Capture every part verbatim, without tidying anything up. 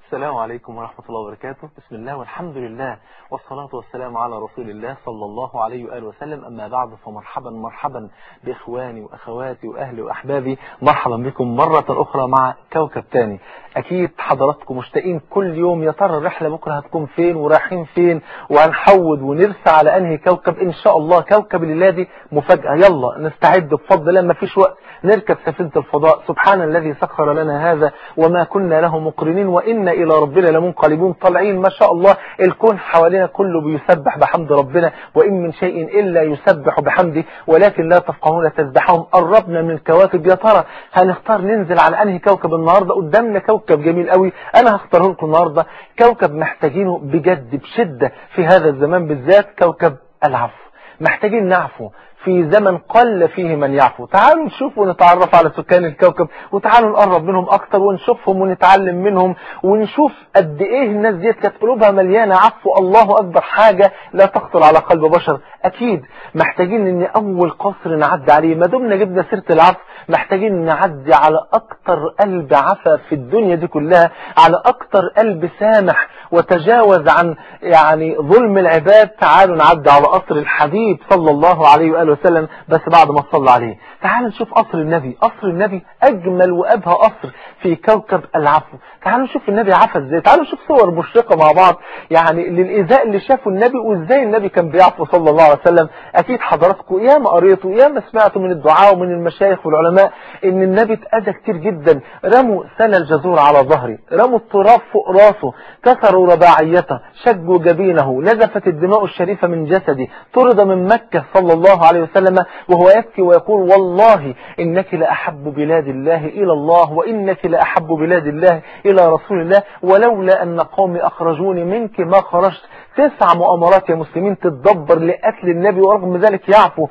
السلام عليكم ورحمة الله وبركاته. بسم الله والحمد لله والصلاة والسلام على رسول الله صلى الله عليه وآله وسلم. أما بعد، فمرحبا مرحبا بإخواني وأخواتي وأهلي وأحبابي، مرحبا بكم مرة أخرى مع كوكب تاني. أكيد حضراتكم مشتاقين كل يوم، يا ترى الرحلة بكرة هتكون فين ورايحين فين، وهنحود ونرسى على أنهي كوكب. إن شاء الله كوكب الليلة دي مفاجأة. يلا نستعد بفضل الله، ما فيش وقت نركب سفينة الفضاء. سبحان الذي سخر لنا هذا وما كنا له مقرنين وإنا إلى ربنا لمنقلبون. طالعين ما شاء الله، الكون حوالينا كله بيسبح بحمد ربنا، وإن من شيء إلا يسبح بحمده ولكن لا تفقهون تسبحهم. قربنا من الكواكب، يا ترى هنختار ننزل على أنهي كوكب النهاردة؟ قدامنا كوكب جميل قوي، أنا هختاره لكم النهاردة، كوكب محتاجينه بجد بشدة في هذا الزمان بالذات، كوكب العفو. محتاجين نعفو في زمن قل فيه من يعفو. تعالوا نشوف ونتعرف على سكان الكوكب، وتعالوا نقرب منهم اكتر ونشوفهم ونتعلم منهم، ونشوف قد ايه الناس دي كانت قلوبها مليانه عفو. الله اكبر، حاجه لا تخطر على قلب بشر. اكيد محتاجين ان اول قصر نعدي عليه، ما دمنا جبنا سيره العفو محتاجين نعدي على اكتر قلب عفا في الدنيا دي كلها، على اكتر قلب سامح وتجاوز عن يعني ظلم العباد. تعالوا نعدي على قصر الحبيب صلى الله عليه وآله وسلم، بس بعد ما صلى عليه. تعالوا نشوف قصر النبي. قصر النبي أجمل وأبهى قصر في كوكب العفو. تعالوا نشوف النبي عفا ازاي. تعالوا نشوف صور مشرقة مع بعض يعني للإيذاء اللي شافه النبي، وازاي النبي كان بيعفو صلى الله عليه وسلم. أكيد حضراتكم يا ما قريتوا يا ما سمعتوا من الدعاء ومن المشايخ والعلماء إن النبي اتأذى كتير جدا. رموا سل الجزور على ظهره، رموا التراب فوق راسه، كسروا رباعيته، شجوا جبينه، نزفت الدماء الشريفة من جسده، طرد من مكة صلى الله عليه وسلم وهو يبكي ويقول والله إنك لأحب بلاد الله إلى الله، وإنك لأحب بلاد الله إلى رسول الله، ولولا أن قومي أخرجوني منك ما خرجت. تسع مؤامرات يا مسلمين تتدبر لقتل النبي، ورغم ذلك يعفو.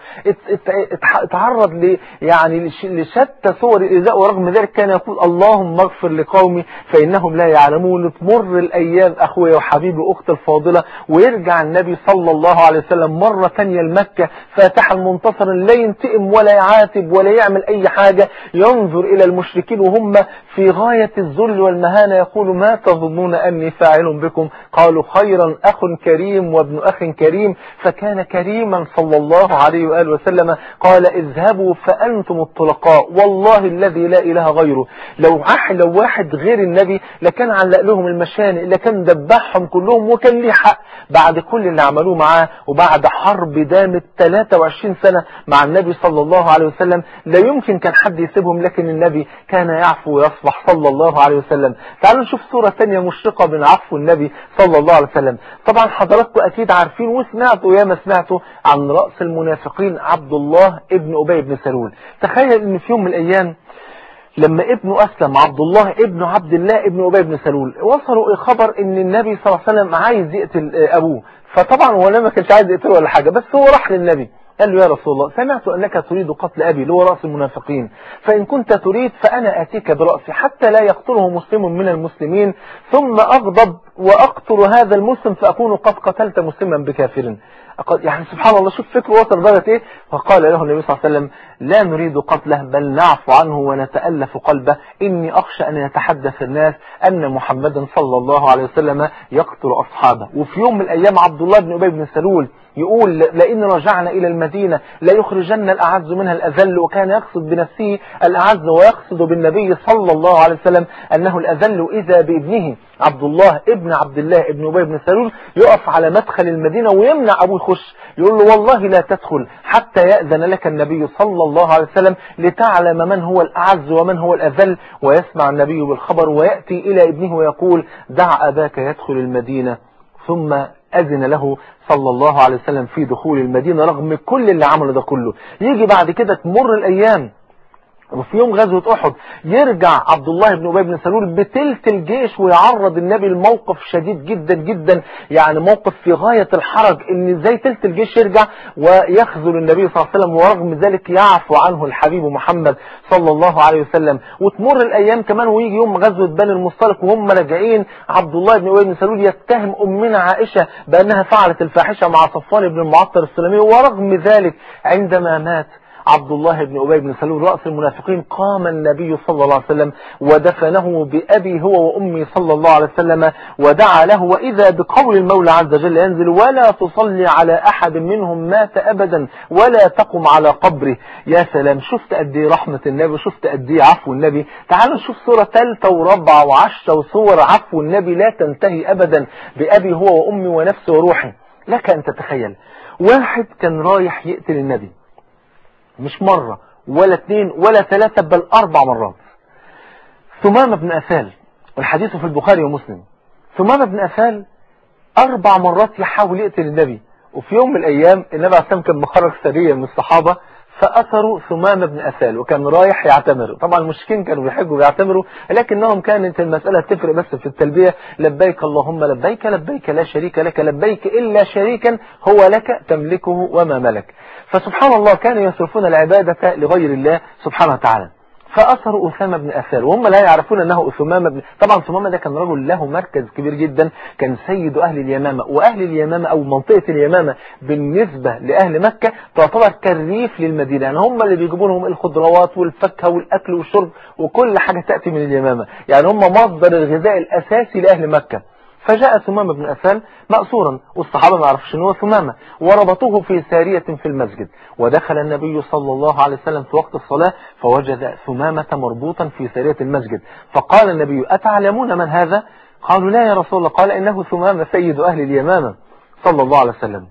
اتعرض ل يعني لشتى صور الإيذاء، ورغم ذلك كان يقول اللهم اغفر لقومي فإنهم لا يعلمون. تمر الأيام أخويا وحبيبي أخت الفاضلة، ويرجع النبي صلى الله عليه وسلم مرة ثانية لمكة فاتحا منتصرا، لا ينتقم ولا يعاتب ولا يعمل أي حاجة، ينظر إلى المشركين وهم في غاية الذل والمهانة، يقول ما تظنون أني فاعل بكم؟ قالوا خيرا، أخ كريم وابن أخ كريم. فكان كريما صلى الله عليه وآله وسلم. قال اذهبوا فأنتم الطلقاء، والله الذي لا إله غيره. لو لو واحد غير النبي لكان علق لهم المشانق، لكان دبحهم كلهم، وكان ليه حق بعد كل اللي عملوه معاه، وبعد حرب دامت ثلاثة وعشرين سنة مع النبي صلى الله عليه وسلم. لا يمكن كان حد يسيبهم، لكن النبي كان يعفو ويصفح صلى الله عليه وسلم. تعالوا نشوف صورة ثانية مشرقة من عفو النبي صلى الله عليه وسلم. طبعا حضراتكم أكيد عارفين وسمعتوا يا ما سمعتوا عن رأس المنافقين عبد الله ابن أبي بن سلول. تخيل ان في يوم من الأيام لما ابنه أسلم، عبد الله ابن عبد الله ابن أبي بن سلول، وصلوا خبر ان النبي صلى الله عليه وسلم عايز يقتل أبوه. فطبعا هو ما كانش عايز يقتله ولا حاجة، بس هو راح للنبي قال له يا رسول الله سمعت أنك تريد قتل أبي اللي هو رأس المنافقين، فإن كنت تريد فأنا آتيك برأسي حتى لا يقتله مسلم من المسلمين، ثم أغضب وأقتل هذا المسلم فأكون قد قتلت مسلما بكافر. يعني سبحان الله، شوف فكره وصل درجة ايه. فقال له النبي صلى الله عليه وسلم لا نريد قتله بل نعفو عنه ونتألف قلبه، إني أخشى أن يتحدث الناس أن محمدا صلى الله عليه وسلم يقتل أصحابه. وفي يوم من الأيام عبد الله بن أبي بن سلول يقول لئن رجعنا إلى المدينة لا يخرجن الأعز منها الأذل، وكان يقصد بنفسه الأعز ويقصد بالنبي صلى الله عليه وسلم أنه الأذل. إذا بابنه عبد الله ابن عبد الله ابن أبي بن سلول يقف على مدخل المدينة ويمنع أبوه يخش، يقول له والله لا تدخل حتى يأذن لك النبي صلى الله عليه وسلم لتعلم من هو الأعز ومن هو الأذل. ويسمع النبي بالخبر ويأتي إلى ابنه ويقول دع أباك يدخل المدينة، ثم أذن له صلى الله عليه وسلم في دخول المدينة رغم كل اللي عمله ده كله. يجي بعد كده تمر الأيام، وفي يوم غزوة أحد يرجع عبد الله بن أبي بن سلول بتلت الجيش ويعرض النبي الموقف شديد جدا جدا، يعني موقف في غاية الحرج، ان ازاي تلت الجيش يرجع ويخذل النبي صلى الله عليه وسلم، ورغم ذلك يعفو عنه الحبيب محمد صلى الله عليه وسلم. وتمر الأيام كمان ويجي يوم غزوة بني المصطلق وهم راجعين، عبد الله بن أبي بن سلول يتهم أمنا عائشة بأنها فعلت الفاحشة مع صفوان بن المعطل السلمي، ورغم ذلك عندما مات عبد الله بن أبي بن سلول رأس المنافقين، قام النبي صلى الله عليه وسلم ودفنه بأبي هو وأمي صلى الله عليه وسلم ودعا له، وإذا بقول المولى عز وجل ينزل: ولا تصلي على أحد منهم مات أبدا ولا تقم على قبره. يا سلام، شفت قد ايه رحمة النبي وشفت قد ايه عفو النبي. تعالوا نشوف صورة ثالثة ورابعة وعشرة وصور عفو النبي لا تنتهي أبدا، بأبي هو وأمي ونفسي وروحي. لك أن تتخيل واحد كان رايح يقتل النبي، مش مرة ولا اثنين ولا ثلاثة بل أربع مرات. ثمامة بن أثال، والحديث في البخاري ومسلم، ثمامة بن أثال أربع مرات يحاول يقتل النبي. وفي يوم من الأيام النبي عليه السلام كان مخرج سرية من الصحابة فأثروا ثمامة بن أثال، وكان رايح يعتمر. طبعا المشركين كانوا بيحجوا ويعتمروا، لكنهم كانت المسألة تفرق بس في التلبية: لبيك اللهم لبيك، لبيك لا شريك لك لبيك إلا شريكا هو لك تملكه وما ملك. فسبحان الله كانوا يصرفون العبادة لغير الله سبحانه وتعالى. فأثروا أسامة بن أثال وهم لا يعرفون أنه ثمامة بن... طبعا ثمامة ده كان رجل له مركز كبير جدا، كان سيد أهل اليمامة، وأهل اليمامة أو منطقة اليمامة بالنسبة لأهل مكة تعتبر كالريف للمدينة، يعني هم اللي بيجيبوا لهم الخضروات والفاكهة والأكل والشرب وكل حاجة تأتي من اليمامة، يعني هم مصدر الغذاء الأساسي لأهل مكة. فجاء ثمامة بن أثال مأسورا، والصحابة ما عرفش أنه ثمامة، وربطوه في سارية في المسجد. ودخل النبي صلى الله عليه وسلم في وقت الصلاة فوجد ثمامة مربوطا في سارية المسجد، فقال النبي: أتعلمون من هذا؟ قالوا: لا يا رسول الله. قال: إنه ثمامة سيد أهل اليمامة صلى الله عليه وسلم.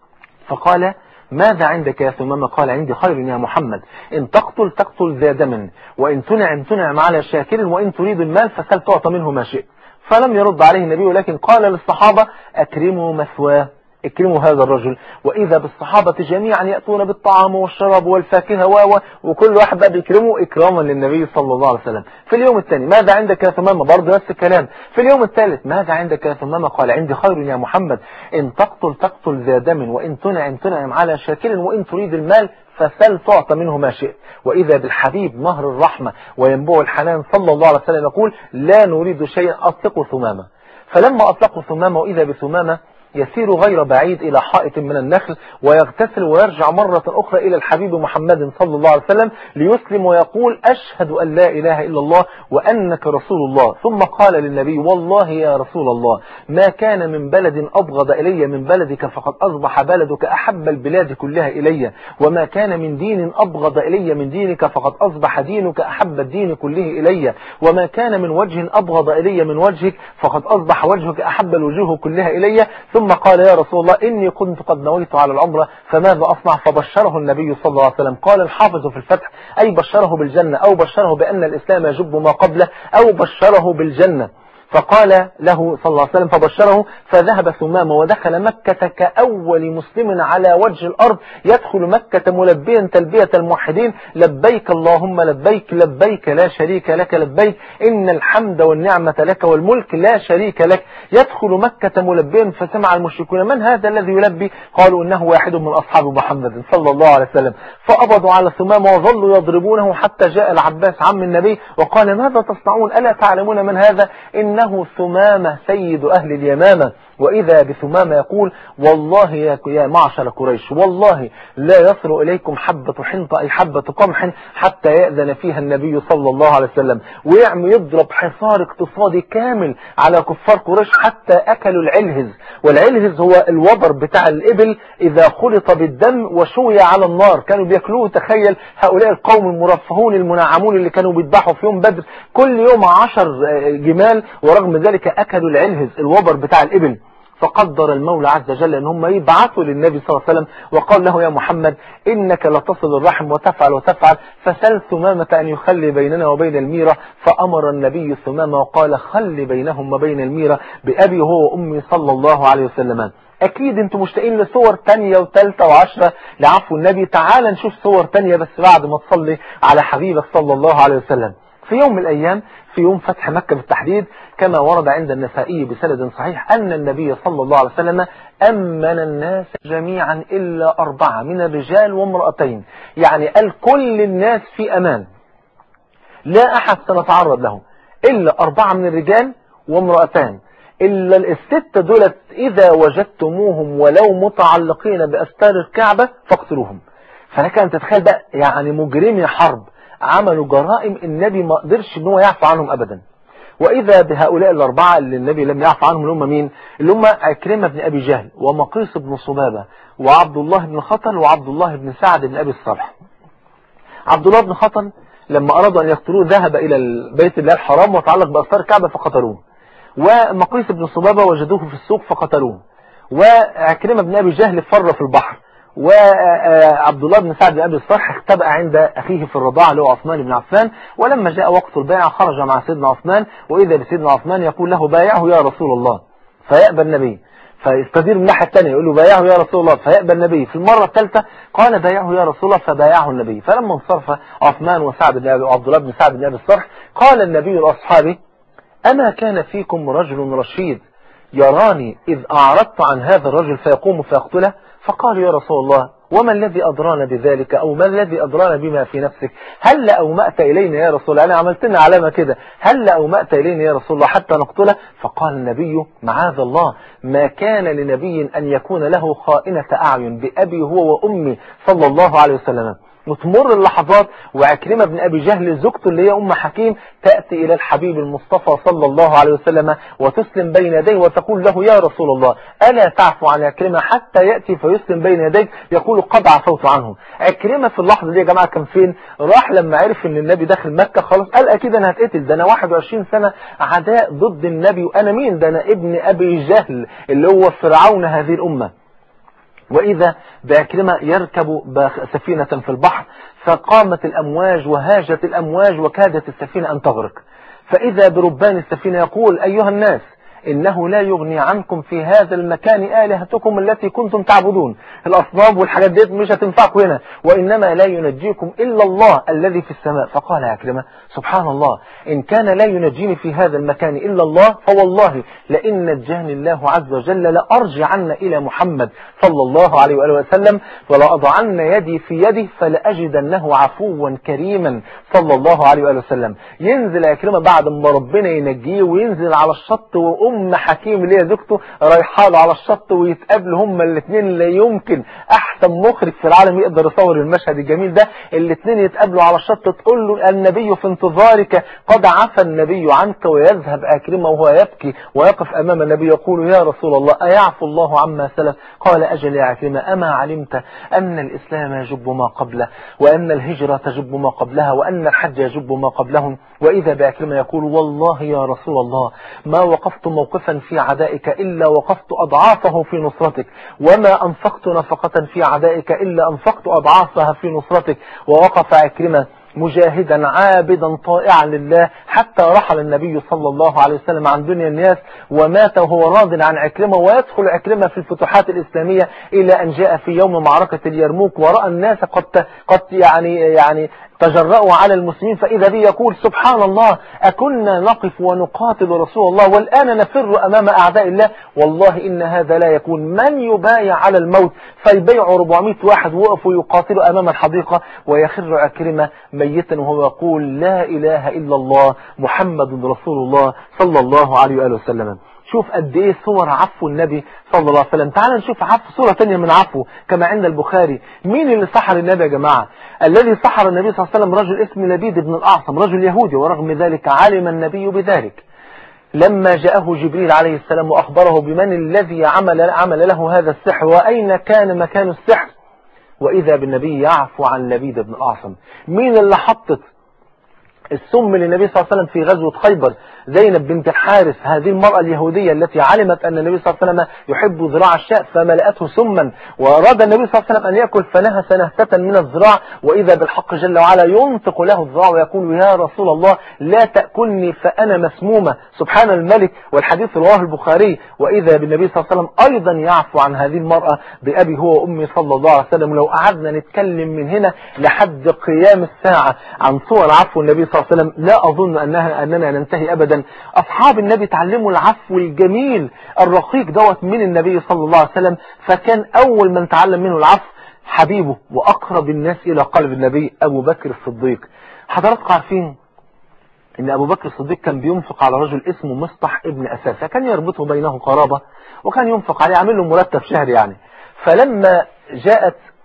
فقال: ماذا عندك يا ثمامة؟ قال: عندي خير يا محمد، إن تقتل تقتل ذا دم، وإن تنعم تنعم على شاكر، وإن تريد المال فسل تعطى منه ما شئت. فلم يرد عليه النبي، ولكن قال للصحابة: أكرموا مثواه، اكرموا هذا الرجل. وإذا بالصحابة جميعا يأتون بالطعام والشراب والفاكهة و وكل واحد بقى بيكرمه إكراما للنبي صلى الله عليه وسلم. في اليوم الثاني: ماذا عندك يا ثمامة؟ برضه نفس الكلام. في اليوم الثالث: ماذا عندك يا ثمامة؟ قال: عندي خير يا محمد، إن تقتل تقتل ذا دم، وإن تنعم تنعم على شاكر، وإن تريد المال فسل تعطى منه ما شئت. وإذا بالحبيب نهر الرحمة وينبوع الحنان صلى الله عليه وسلم يقول: لا نريد شيئا أطلقوا ثمامة. فلما أطلقوا ثمامة وإذا بثمامة يسير غير بعيد إلى حائط من النخل ويغتسل ويرجع مرة أخرى إلى الحبيب محمد صلى الله عليه وسلم ليسلم ويقول: أشهد أن لا إله إلا الله وأنك رسول الله. ثم قال للنبي: والله يا رسول الله ما كان من بلد أبغض إلي من بلدك، فقد أصبح بلدك أحب البلاد كلها إلي، وما كان من دين أبغض إلي من دينك، فقد أصبح دينك أحب الدين كله إلي، وما كان من وجه أبغض إلي من وجهك، فقد أصبح وجهك أحب الوجوه كلها إلي. ثم قال: يا رسول الله إني كنت قد نويت على العمرة فماذا أصنع؟ فبشره النبي صلى الله عليه وسلم. قال الحافظ في الفتح: أي بشره بالجنة، أو بشره بأن الإسلام يجب ما قبله، أو بشره بالجنة. فقال له صلى الله عليه وسلم فبشره، فذهب ثمامة ودخل مكة كأول مسلم على وجه الأرض يدخل مكة ملبيا تلبية الموحدين: لبيك اللهم لبيك، لبيك لا شريك لك لبيك، إن الحمد والنعمة لك والملك لا شريك لك. يدخل مكة ملبيا، فسمع المشركون: من هذا الذي يلبي؟ قالوا: إنه واحد من أصحاب محمد صلى الله عليه وسلم. فأبضوا على ثمامة وظلوا يضربونه حتى جاء العباس عم النبي وقال: ماذا تصنعون؟ ألا تعلمون من هذا؟ إن إنه ثمامة سيد أهل اليمامة. وإذا بثمامة يقول: والله يا معشر قريش، والله لا يصل إليكم حبة حنطة أي حبة قمح حتى يأذن فيها النبي صلى الله عليه وسلم. ويعمل يضرب حصار اقتصادي كامل على كفار قريش حتى أكلوا العلهز، والعلهز هو الوبر بتاع الإبل إذا خلط بالدم وشوي على النار كانوا بيأكلوه. تخيل هؤلاء القوم المرفهون المنعمون اللي كانوا بيذبحوا في يوم بدر كل يوم عشر جمال، ورغم ذلك أكلوا العلهز الوبر بتاع الإبل. فقدر المولى عز وجل ان هم يبعثوا للنبي صلى الله عليه وسلم وقال له: يا محمد إنك لتصل الرحم وتفعل وتفعل، فسل ثمامة أن يخلي بيننا وبين الميرة. فأمر النبي ثمامة وقال: خلي بينهم وبين الميرة بأبي هو وأمي صلى الله عليه وسلم. أكيد أنتم مشتاقين لصور تانية وثالثة وعشرة لعفو النبي. تعال نشوف صور تانية بس بعد ما تصلي على حبيبك صلى الله عليه وسلم. في يوم من الأيام، في يوم فتح مكة بالتحديد، كما ورد عند النسائي بسند صحيح أن النبي صلى الله عليه وسلم أمن الناس جميعا إلا أربعة من الرجال وامرأتين، يعني قال كل الناس في أمان لا أحد سنتعرض له إلا أربعة من الرجال وامرأتان، إلا الستة دولت إذا وجدتموهم ولو متعلقين بأستار الكعبة فاقتلوهم. فلك أن تتخيل بقى يعني مجرمي حرب عملوا جرائم النبي ما قدرش ان هو يعفو عنهم أبدا. وإذا بهؤلاء الأربعة اللي النبي لم يعفو عنهم، اللي هم مين؟ اللي هم عكرمة بن أبي جهل ومقيس بن صبابة وعبد الله بن خطل وعبد الله بن سعد بن أبي الصرح. عبد الله بن خطل لما أرادوا أن يقتلوه ذهب إلى البيت الله الحرام وتعلق بأستار الكعبة فقتلوه، ومقيس بن صبابة وجدوه في السوق فقتلوه، وعكرمة بن أبي جهل فر في البحر، وعبد الله بن سعد بن أبي الصرح اختبأ عند أخيه في الرضاعة اللي هو عثمان بن عفان. ولما جاء وقت البيعة خرج مع سيدنا عثمان، وإذا بسيدنا عثمان يقول له بايعه يا رسول الله، فيأبى النبي، فيستدير من الناحية الثانية يقول له بايعه يا رسول الله، فيأبى النبي. في المرة الثالثة قال بايعه يا رسول الله، فبايعه النبي. فلما انصرف عثمان وسعد بن أبي وعبد الله بن سعد بن أبي الصرح قال النبي لأصحابه أما كان فيكم رجل رشيد يراني إذ أعرضت عن هذا الرجل فيقوم فيقتله؟ فقال يا رسول الله وما الذي أدرانا بذلك، أو ما الذي أدرانا بما في نفسك؟ هل أومأت إلينا يا رسول الله؟ أنا عملت لنا علامة كده، هل أومأت إلينا يا رسول الله حتى نقتله؟ فقال النبي معاذ الله، ما كان لنبي أن يكون له خائنة أعين بأبي هو وأمي صلى الله عليه وسلم. وتمر اللحظات وعكرمة بن أبي جهل زوجته اللي هي أم حكيم تأتي إلى الحبيب المصطفى صلى الله عليه وسلم وتسلم بين يديه وتقول له يا رسول الله ألا تعفو عن عكرمة حتى يأتي فيسلم بين يديك؟ يقول قد عفوت عنه. عكرمة في اللحظة دي يا جماعة كان فين؟ راح لما عرف ان النبي داخل مكة خلاص قال أكيد أنا هتقتل، ده أنا واحد وعشرين سنة عداء ضد النبي، وأنا مين؟ ده أنا ابن أبي جهل اللي هو فرعون هذه الأمة. وإذا بعكرمة يركب سفينة في البحر فقامت الأمواج وهاجت الأمواج وكادت السفينة أن تغرق، فإذا بربان السفينة يقول أيها الناس إنه لا يغني عنكم في هذا المكان آلهتكم التي كنتم تعبدون، الأصنام والحاجات دي مش هتنفعكم هنا، وإنما لا ينجيكم إلا الله الذي في السماء. فقال عكرمة سبحان الله، إن كان لا ينجيني في هذا المكان إلا الله فوالله لئن نجاني الله عز وجل لأرجعن إلى محمد صلى الله عليه وآله وسلم ولأضعن يدي في يده فلأجدنه عفوا كريما صلى الله عليه وآله وسلم. ينزل عكرمة بعد ما ربنا ينجيه وينزل على الشط وأم حكيم اللي هي زوجته رايحه على الشط ويتقابلوا هما الاثنين. لا يمكن أحسن مخرج في العالم يقدر يصور المشهد الجميل ده، الاثنين يتقابلوا على الشط تقول له النبي في انتظارك قد عفى النبي عنك، ويذهب عكرمة وهو يبكي ويقف أمام النبي يقول يا رسول الله أيعفو الله عما سلف؟ قال أجل يا عكرمة أما علمت أن الإسلام يجب ما قبله، وأن الهجرة تجب ما قبلها، وأن الحج يجب ما قبلهم؟ وإذا بعكرمة يقول والله يا رسول الله ما وقفت موقفا في عدائك إلا وقفت أضعافه في نصرتك، وما أنفقت نفقة في عدائك إلا أنفقت أضعافها في نصرتك. ووقف عكرمة مجاهدا عابدا طائعا لله حتى رحل النبي صلى الله عليه وسلم عن دنيا الناس ومات وهو راض عن عكرمة. ويدخل عكرمة في الفتوحات الإسلامية إلى أن جاء في يوم معركة اليرموك ورأى الناس قد قد يعني يعني تجرأوا على المسلمين، فإذا به يقول سبحان الله أكنا نقف ونقاتل رسول الله والآن نفر أمام أعداء الله، والله إن هذا لا يكون. من يبايع على الموت؟ فيبيع أربعمائة واحد وقفوا يقاتلوا أمام الحديقة ويخر عكرمة ميتا وهو يقول لا إله إلا الله محمد رسول الله صلى الله عليه وآله وسلم. شوف قد ايه صور عفو النبي صلى الله عليه وسلم. تعال نشوف عفو صورة تانية من عفو كما عند البخاري. مين اللي سحر النبي يا جماعة؟ الذي سحر النبي صلى الله عليه وسلم رجل اسمه لبيد بن الأعصم، رجل يهودي، ورغم ذلك علم النبي بذلك. لما جاءه جبريل عليه السلام وأخبره بمن الذي عمل, عمل له هذا السحر وأين كان مكان السحر، وإذا بالنبي يعفو عن لبيد بن الأعصم. مين اللي حطت السم للنبي صلى الله عليه وسلم في غزوة خيبر؟ زينب بنت الحارث، هذه المرأة اليهودية التي علمت أن النبي صلى الله عليه وسلم يحب ذراع الشاء فملأته سما، وأراد النبي صلى الله عليه وسلم أن يأكل فنهس نهسة من الذراع، وإذا بالحق جل وعلا ينطق له الذراع ويقول يا رسول الله لا تأكلني فأنا مسمومة. سبحان الملك، والحديث رواه البخاري. وإذا بالنبي صلى الله عليه وسلم أيضا يعفو عن هذه المرأة بأبي هو وأمي صلى الله عليه وسلم. لو قعدنا نتكلم من هنا لحد قيام الساعة عن صور عفو النبي صلى الله عليه وسلم لا أظن أنها أننا ننتهي أبدا. أصحاب النبي تعلموا العفو الجميل الرقيق دوت من النبي صلى الله عليه وسلم، فكان أول من تعلم منه العفو حبيبه وأقرب الناس إلى قلب النبي أبو بكر الصديق. حضراتكم عارفين إن أبو بكر الصديق كان بينفق على رجل اسمه مصطح ابن أساسة، كان يربطه بينه قرابة وكان ينفق عليه، عامل له مرتب شهري يعني. فلما جاءت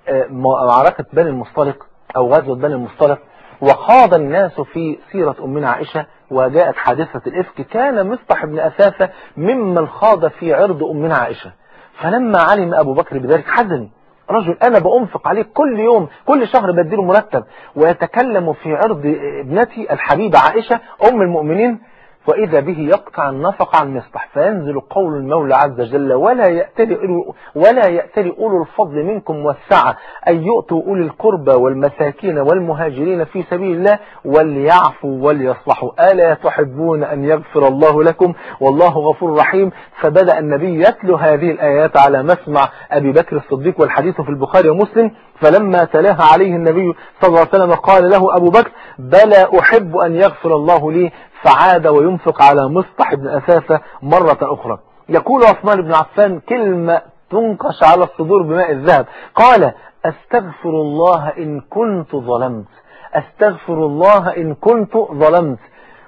معركة بني المصطلق أو غزوة بني المصطلق، وخاض الناس في سيرة أمنا عائشة وجاءت حادثة الإفك، كان مصطح بن أثاثة ممن خاض في عرض أمنا عائشة. فلما علم أبو بكر بذلك حزن، رجل أنا بأنفق عليه كل يوم كل شهر بديله مرتب ويتكلم في عرض ابنتي الحبيبة عائشة أم المؤمنين، وإذا به يقطع النفق عن مصطح، فينزل قول المولى عز وجل ولا يأتل ولا يأتل أولو الفضل منكم والسعة أن يؤتوا أولي القربى والمساكين والمهاجرين في سبيل الله وليعفوا وليصلحوا ألا تحبون أن يغفر الله لكم والله غفور رحيم. فبدأ النبي يتلو هذه الآيات على مسمع أبي بكر الصديق، والحديث في البخاري ومسلم. فلما تلاها عليه النبي صلى الله عليه وسلم قال له أبو بكر بلى أحب أن يغفر الله لي، فعاد وينفق على مصطح بن أثاثة مرة أخرى. يقول عثمان بن عفان كلمة تنقش على الصدور بماء الذهب، قال أستغفر الله إن كنت ظلمت، أستغفر الله إن كنت ظلمت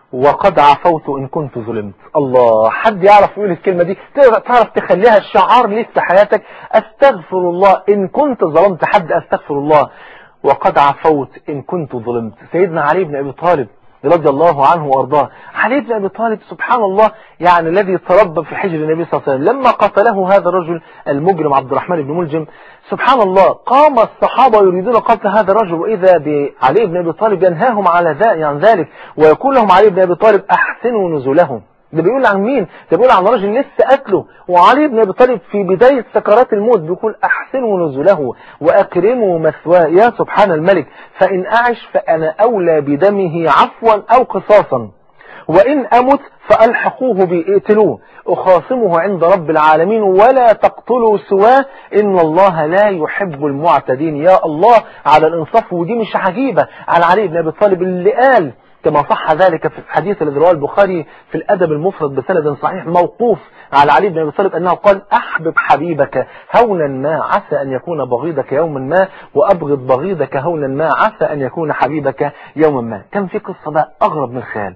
وقد عفوت إن كنت ظلمت. الله، حد يعرف يقول الكلمة دي؟ تعرف تخليها الشعار ليك في حياتك؟ أستغفر الله إن كنت ظلمت، حد أستغفر الله وقد عفوت إن كنت ظلمت. سيدنا علي بن أبي طالب رضي الله عنه وارضاه، علي بن ابي طالب سبحان الله يعني الذي تربى في حجر النبي صلى الله عليه وسلم، لما قتله هذا الرجل المجرم عبد الرحمن بن ملجم سبحان الله قام الصحابة يريدون قتل هذا الرجل، واذا بعلي بن ابي طالب ينهاهم على ذلك عن ذلك ويقول لهم علي بن ابي طالب احسنوا نزلهم. ده بيقول عن مين؟ ده بيقول عن رجل لسه قتله، وعلي بن ابي طالب في بدايه سكرات الموت بيقول احسنوا نزله واكرموا مثواه. يا سبحان الملك، فان اعش فانا اولى بدمه عفوا او قصاصا، وان امت فالحقوه بي، اقتلوه، اخاصمه عند رب العالمين ولا تقتلوا سواه ان الله لا يحب المعتدين. يا الله على الانصاف. ودي مش عجيبه على علي بن ابي طالب اللي قال كما صح ذلك في الحديث الذي رواه البخاري في الأدب المفرد بسند صحيح موقوف على علي بن أبي طالب أنه قال أحبب حبيبك هونا ما عسى أن يكون بغيضك يوما ما، وأبغض بغيضك هونا ما عسى أن يكون حبيبك يوما ما. كان في قصة بقى أغرب من الخيال،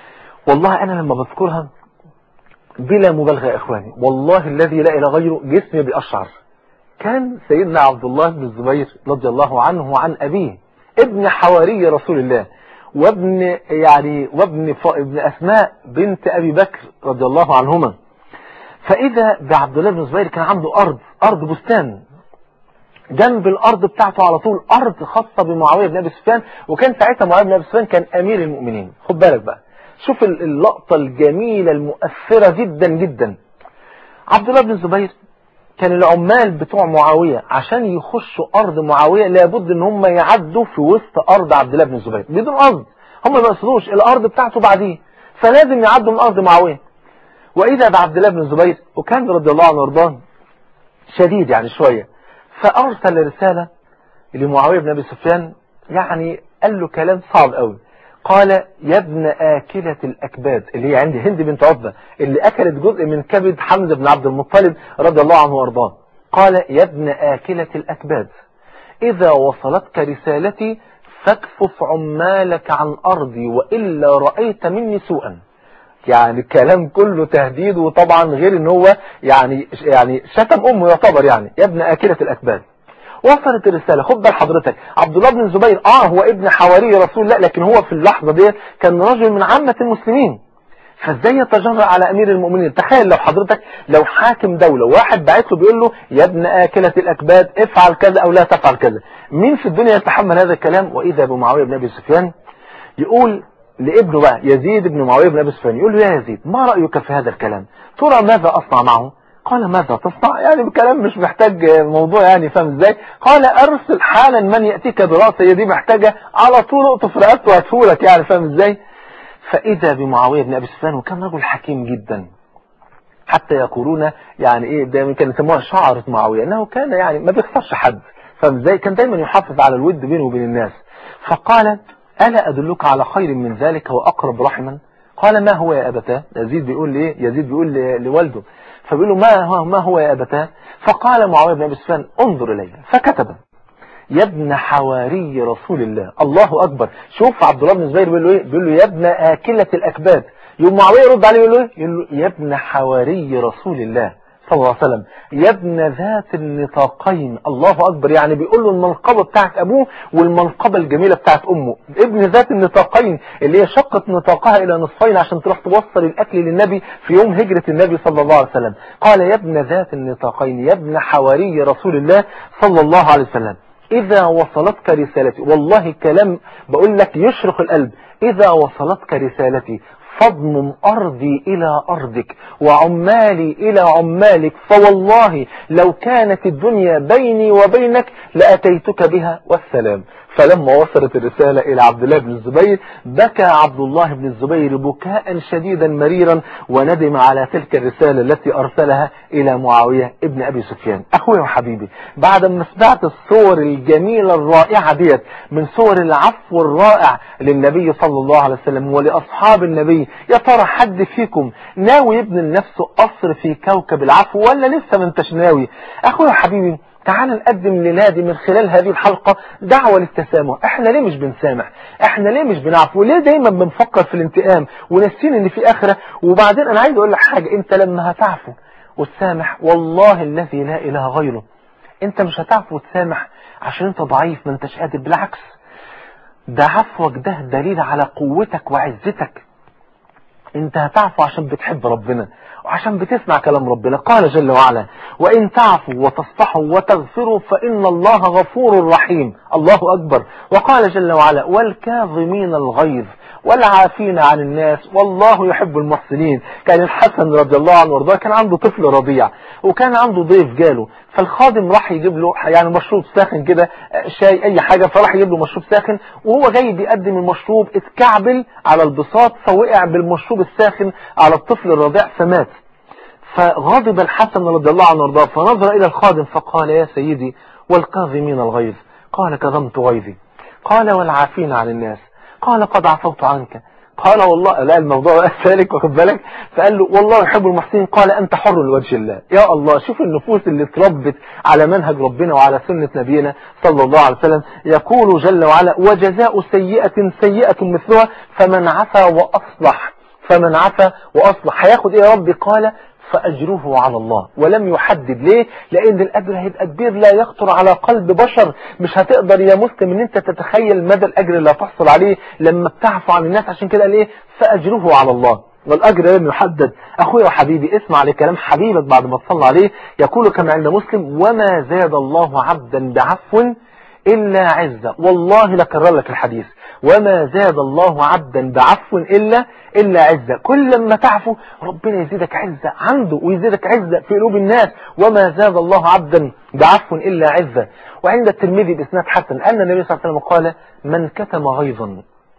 والله أنا لما بذكرها بلا مبالغة يا إخواني والله الذي لا إله غيره جسمي بأشعر. كان سيدنا عبد الله بن الزبير رضي الله عنه وعن أبيه ابن حواري رسول الله، وابن يعني وابن ابن أسماء بنت أبي بكر رضي الله عنهما. فإذا بعبد الله بن الزبير كان عنده أرض أرض بستان، جنب الأرض بتاعته على طول أرض خاصة بمعاوية بن أبي سفيان، وكان ساعتها معاوية بن أبي سفيان كان أمير المؤمنين. خد بالك بقى، شوف اللقطة الجميلة المؤثرة جدا جدا. عبد الله بن الزبير كان العمال بتوع معاوية عشان يخشوا أرض معاوية لابد ان هم يعدوا في وسط أرض عبد الله بن الزبير بدون قصد، هم ما يقصدوش الأرض بتاعته بعديه، فلازم يعدوا من أرض معاوية. وإذا بعبد الله بن الزبير وكان رضي الله عنه وارضاه شديد يعني شوية، فأرسل رسالة لمعاوية بن أبي سفيان، يعني قال له كلام صعب قوي. قال يا ابن آكلة الأكباد، اللي هي عندي هند بنت عتبة اللي أكلت جزء من كبد حمزة بن عبد المطلب رضي الله عنه وارضاه. قال يا ابن آكلة الأكباد إذا وصلتك رسالتي فاكفف عمالك عن أرضي وإلا رأيت مني سوءا. يعني الكلام كله تهديد، وطبعا غير ان هو يعني يعني شتم امه يعتبر، يعني يا ابن آكلة الأكباد. وصلت الرسالة. خد بال حضرتك، عبد الله بن الزبير اه هو ابن حواري رسول الله، لكن هو في اللحظة دي كان رجل من عامة المسلمين، فازاي يتجرأ على امير المؤمنين؟ تخيل لو حضرتك لو حاكم دولة واحد بعت له بيقول له يا ابن آكلة الأكباد افعل كذا او لا تفعل كذا، مين في الدنيا يتحمل هذا الكلام؟ واذا بمعاوية بن ابي سفيان يقول لابنه بقى يزيد بن معاوية بن ابي سفيان، يقول له يا يزيد ما رأيك في هذا الكلام؟ ترى ماذا اصنع معه؟ قال ماذا تصنع؟ يعني الكلام مش محتاج موضوع يعني فاهم ازاي؟ قال ارسل حالا من يأتيك براسه، دي محتاجة على طول اقطف رقبته وهاتهولك، يعني فاهم ازاي؟ فاذا بمعاوية بن ابي سفيان، وكان رجل حكيم جدا، حتى يقولون يعني ايه دايما كانوا يسموها شعرة معاوية، انه كان يعني ما بيخسرش حد، فاهم ازاي؟ كان دايما يحافظ على الود بينه وبين الناس. فقال الا ادلك على خير من ذلك واقرب رحما؟ قال ما هو يا ابتاه؟ يزيد بيقول ليه؟ يزيد بيقول لوالده، فبيقول له ما هو ما هو يا ابتاه؟ فقال معاوية بن ابي سفيان انظر الي، فكتب يا ابن حواري رسول الله. الله اكبر. شوف عبد الله بن الزبير بيقول له ايه؟ بيقول له يا ابن آكلة الأكباد. يوم معاوية يرد عليه يقول له ايه؟ يقول له يا ابن حواري رسول الله صلى الله عليه وسلم يا ابن ذات النطاقين. الله أكبر، يعني بيقول له المنقبة بتاعت أبوه والمنقبة الجميلة بتاعت أمه. ابن ذات النطاقين اللي هي شقت نطاقها إلى نصفين عشان تروح توصل الأكل للنبي في يوم هجرة النبي صلى الله عليه وسلم. قال يا ابن ذات النطاقين يا ابن حواري رسول الله صلى الله عليه وسلم إذا وصلتك رسالتي، والله كلام بقول لك يشرق القلب، إذا وصلتك رسالتي فاضمم أرضي إلى أرضك وعمالي إلى عمالك، فوالله لو كانت الدنيا بيني وبينك لأتيتك بها والسلام. فلما وصلت الرسالة إلى عبد الله بن الزبير بكى عبد الله بن الزبير بكاء شديدا مريرا وندم على تلك الرسالة التي أرسلها إلى معاوية ابن أبي سفيان. أخوي وحبيبي، بعد ما سمعت الصور الجميلة الرائعة ديت من صور العفو الرائع للنبي صلى الله عليه وسلم ولأصحاب النبي، يا ترى حد فيكم ناوي يبني لنفسه قصر في كوكب العفو ولا لسه ما انتش ناوي؟ أخوي وحبيبي، تعال نقدم لنادي من خلال هذه الحلقة دعوة للتسامح. احنا ليه مش بنسامح؟ احنا ليه مش بنعفو؟ ليه دايما بنفكر في الانتقام ونسين ان في آخرة؟ وبعدين انا عايز اقول لك حاجة، انت لما هتعفو وتسامح والله الذي لا اله غيره، انت مش هتعفو وتسامح عشان انت ضعيف ما انتش قادر، بالعكس ده عفوك ده دليل على قوتك وعزتك. انت هتعفو عشان بتحب ربنا وعشان بتسمع كلام ربنا. قال جل وعلا وإن تعفوا وتصفحوا وتغفروا فإن الله غفور رحيم. الله أكبر. وقال جل وعلا والكاظمين الغيظ والعافين عن الناس والله يحب المحسنين. كان الحسن رضي الله عنه وارضاه كان عنده طفل رضيع وكان عنده ضيف جاله، فالخادم راح يجيب له يعني مشروب ساخن كده، شاي اي حاجة، فراح يجيب له مشروب ساخن وهو جاي بيقدم المشروب اتكعبل على البساط فوقع بالمشروب الساخن على الطفل الرضيع فمات. فغضب الحسن رضي الله عنه وارضاه فنظر الى الخادم فقال يا سيدي والكاظمين الغيظ؟ قال كظمت غيظي. قال والعافين عن الناس؟ قال قد عفوت عنك. قال والله لا الموضوع سالك واخد بالك، فقال له والله يحب المحسنين. قال انت حر لوجه الله. يا الله، شوف النفوس اللي اتربت على منهج ربنا وعلى سنة نبينا صلى الله عليه وسلم. يقول جل وعلا وجزاء سيئة سيئة مثلها فمن عفا واصلح. فمن عفا واصلح هياخد ايه يا ربي؟ قال فأجره على الله. ولم يحدد. ليه؟ لأن الأجر هيبقى كبير لا يخطر على قلب بشر. مش هتقدر يا مسلم ان انت تتخيل مدى الأجر اللي هتحصل عليه لما بتعفو عن الناس. عشان كده ليه؟ فأجره على الله والأجر لم يحدد. أخوي وحبيبي اسمع لكلام حبيبك بعد ما تصلى عليه. يقول كما عند مسلم وما زاد الله عبدا بعفو إلا عزة. والله لكرر لك الحديث وما زاد الله عبدا بعفو إلا إلا عزة. كل ما تعفو ربنا يزيدك عزة عنده ويزيدك عزة في قلوب الناس. وما زاد الله عبدا بعفو إلا عزة. وعند الترمذي بإسناد حسن أن النبي صلى الله عليه وسلم قال من كتم غيظا،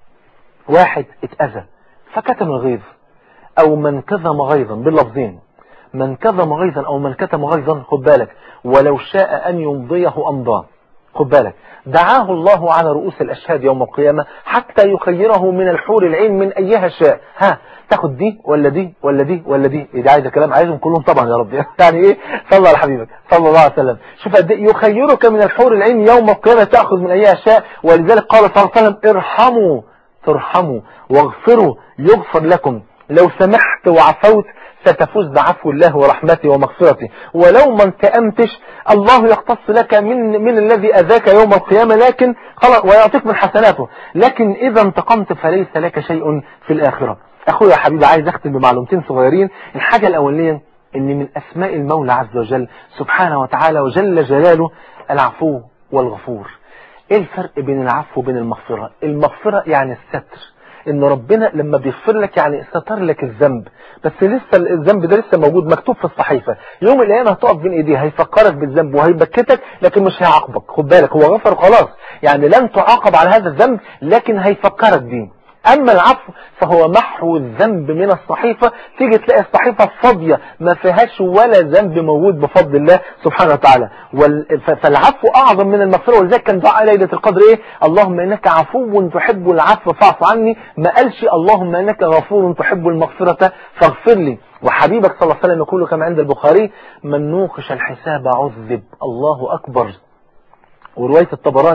واحد اتأذى فكتم الغيظ، أو من كظم غيظا، باللفظين من كظم غيظا أو من كتم غيظا، خد بالك ولو شاء أن يمضيه أمضاه، خد بالك دعاه الله على رؤوس الأشهاد يوم القيامة حتى يخيره من الحور العين من أيها شاء. ها تاخد دي ولا دي ولا دي ولا دي؟ إيه ده عايز كلام، عايزهم كلهم طبعا يا رب. يعني إيه؟ صلى على حبيبك صلى الله عليه وسلم. شوف قد ايه يخيرك من الحور العين يوم القيامة تأخذ من أيها شاء. ولذلك قال صلى الله عليه وسلم ارحموا ترحموا واغفروا يغفر لكم. لو سمحت وعفوت ستفوز بعفو الله ورحمته ومغفرته. ولو ما انتقمتش الله يقتص لك من من الذي أذاك يوم القيامة، لكن خلاص ويعطيك من حسناته. لكن إذا انتقمت فليس لك شيء في الآخرة. أخويا يا حبيبي عايز أختم بمعلومتين صغيرين. الحاجة الأولية إن من أسماء المولى عز وجل سبحانه وتعالى وجل جلاله العفو والغفور. إيه الفرق بين العفو وبين المغفرة؟ المغفرة يعني الستر، ان ربنا لما بيغفر لك يعني ستر لك الذنب، بس لسه الذنب ده لسه موجود مكتوب في الصحيفة. يوم القيامة هتقف بين ايديه هيفكرك بالذنب وهيبكتك لكن مش هيعاقبك. خد بالك هو غفر خلاص، يعني لن تعاقب على هذا الذنب لكن هيفكرك بيه. اما العفو فهو محو الذنب من الصحيفة. تيجي تلاقي الصحيفة فاضية ما فيهاش ولا ذنب موجود بفضل الله سبحانه وتعالى. فالعفو اعظم من المغفرة. ولذلك كان دعاء ليلة القدر ايه؟ اللهم انك عفو تحب العفو فاعف عني. ما قالش اللهم انك غفور تحب المغفرة فاغفر لي. وحبيبك صلى الله عليه وسلم يقول كما عند البخاري من نوقش الحساب عذب. الله اكبر. ورواية الطبراني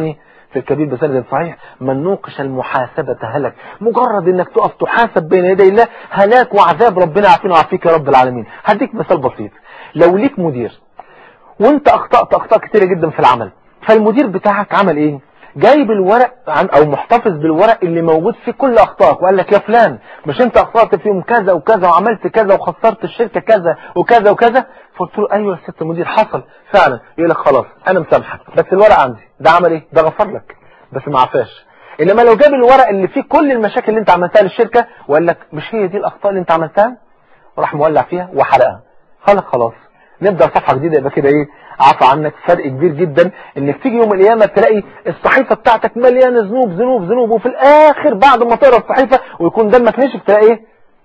في الكبير بسند صحيح: من نوقش المحاسبة هلك. مجرد انك تقف تحاسب بين يدي الله هلاك وعذاب، ربنا يعافينا ويعافيك يا رب العالمين. هديك مثال بسيط. لو ليك مدير وانت اخطأت اخطاء كتيرة جدا في العمل، فالمدير بتاعك عمل ايه؟ جايب الورق عن او محتفظ بالورق اللي موجود فيه كل اخطائك، وقال لك: يا فلان مش انت اخطأت فيهم كذا وكذا وعملت كذا وخسرت الشركة كذا وكذا وكذا؟ فقلت له: ايوه يا ست المدير حصل فعلا. يقول لك: خلاص انا مسامحك، بس الورق عندي. ده عمل ايه؟ ده غفر لك بس ما عفاش. انما لو جاب الورق اللي فيه كل المشاكل اللي انت عملتها للشركة وقال لك: مش هي دي الاخطاء اللي انت عملتها، وراح مولع فيها وحرقها، خلاص خلاص نبدأ صفحة جديدة، يبقى كده ايه؟ عفى عنك. فرق كبير جدا انك تيجي يوم القيامة تلاقي الصحيفة بتاعتك مليانة ذنوب ذنوب ذنوب، وفي الاخر بعد ما تقرا الصحيفة ويكون دمك نشف تلاقي ايه؟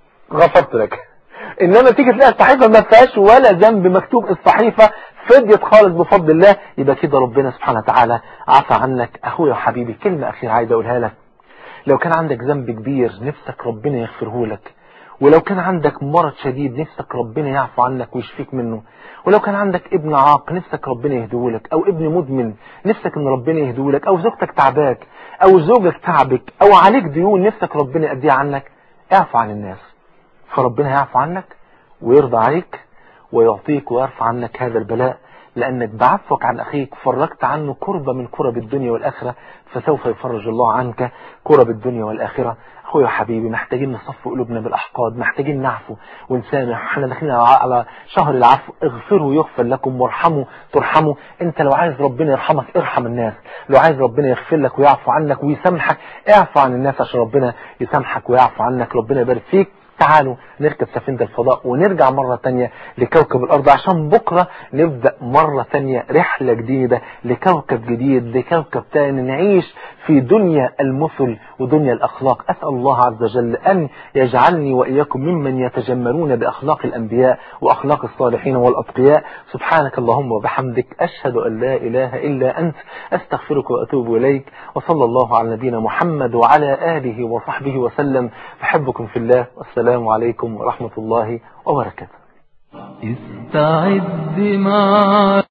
غفرت لك. انما تيجي تلاقي الصحيفة ما فيهاش ولا ذنب مكتوب، الصحيفة فديت خالص بفضل الله، يبقى كده ربنا سبحانه وتعالى عفى عنك. اخويا وحبيبي، كلمة اخيرة عايز اقولها لك: لو كان عندك ذنب كبير نفسك ربنا يغفره لك، ولو كان عندك مرض شديد نفسك ربنا يعفو عنك ويشفيك منه، ولو كان عندك ابن عاق نفسك ربنا يهديهولك، او ابن مدمن نفسك ان ربنا يهديهولك، او زوجتك تعباك او زوجك تعبك او عليك ديون نفسك ربنا يقضيها عنك، اعفو عن الناس فربنا يعفو عنك ويرضى عليك ويعطيك ويرفع عنك هذا البلاء، لأنك بعفوك عن أخيك فرجت عنه كربة من كرب الدنيا والآخرة، فسوف يفرج الله عنك كرب الدنيا والآخرة. أخويا وحبيبي، محتاجين نصف قلوبنا بالأحقاد، محتاجين نعفو ونسامح. احنا داخلين على شهر العفو. اغفروا يغفر لكم وارحموا ترحموا. انت لو عايز ربنا يرحمك ارحم الناس، لو عايز ربنا يغفر لك ويعفو عنك ويسامحك اعفو عن الناس عشان ربنا يسامحك ويعفو عنك. ربنا يبارك فيك. تعالوا نركب سفينة الفضاء ونرجع مرة تانية لكوكب الأرض، عشان بكرة نبدأ مرة تانية رحلة جديدة لكوكب جديد، لكوكب تاني نعيش في دنيا المثل ودنيا الأخلاق. أسأل الله عز وجل أن يجعلني وإياكم ممن يتجملون بأخلاق الأنبياء وأخلاق الصالحين والأتقياء. سبحانك اللهم وبحمدك، أشهد أن لا إله إلا أنت، أستغفرك وأتوب إليك. وصلى الله على نبينا محمد وعلى آله وصحبه وسلم. بحبكم في الله، والسلام عليكم ورحمة الله وبركاته. استعد مع